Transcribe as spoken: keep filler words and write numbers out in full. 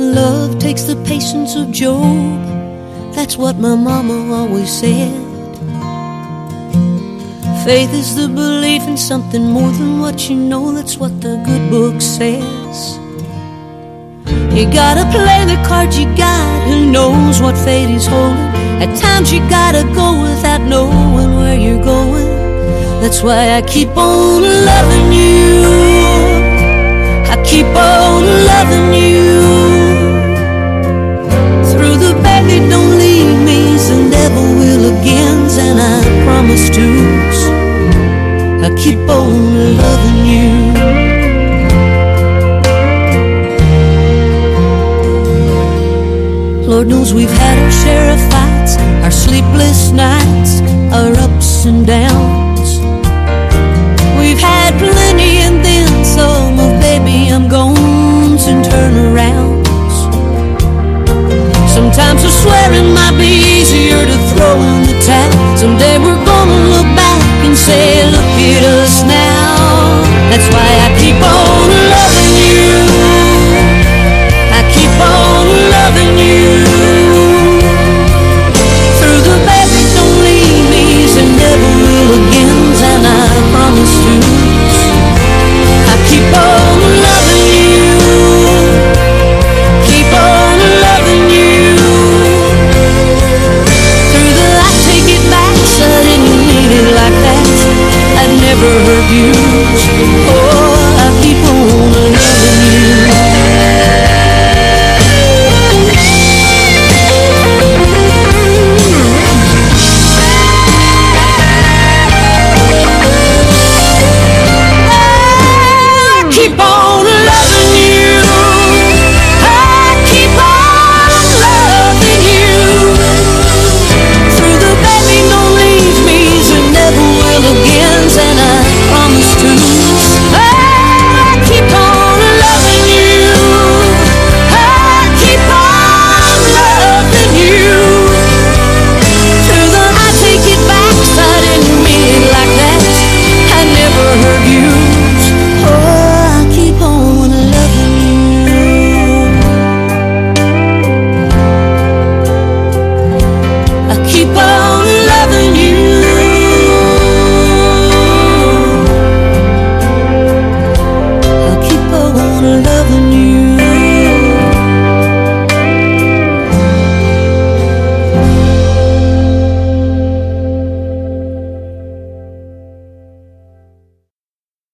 Love takes the patience of Job. That's what my mama always said. Faith is the belief in something more than what you know. That's what the good book says. You gotta play the cards you got. Who knows what fate is holding? At times you gotta go without knowing where you're going. That's why I keep on loving you. I keep on loving you. Through the baby, don't leave me. The devil will again, and I promise to. I keep on loving you. Lord knows we've had our share of fights, our sleepless nights, our ups and downs. We've had plenty and then some of baby I'm gone's and turnarounds. Sometimes I swear it might be easier to throw in the towel. Someday we're gonna look back and say, look at us now. That's why